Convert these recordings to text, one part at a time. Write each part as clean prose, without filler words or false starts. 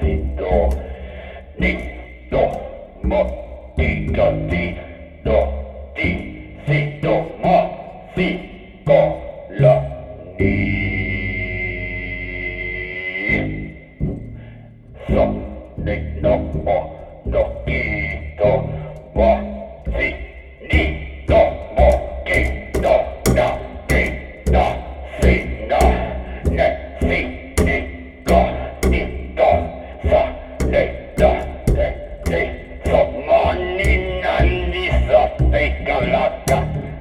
do, ni, do, mo, di, do, di, do, di, si, do, mo, si, co, la, ni. So, ni, no, mo, do, ki, do, mo, si, ni, do, mo, ki, do, da, ki, da, si, da, ne, si, ni, do, ni, do, sa, ni, da, ni, so, mo, ni, na, ni, sa, ti, ka, la, ka,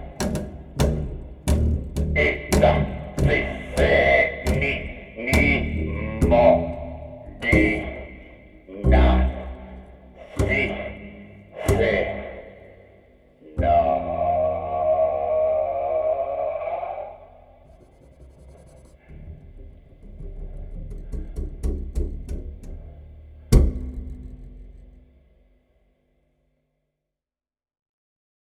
i, da, si, ni, mo, di.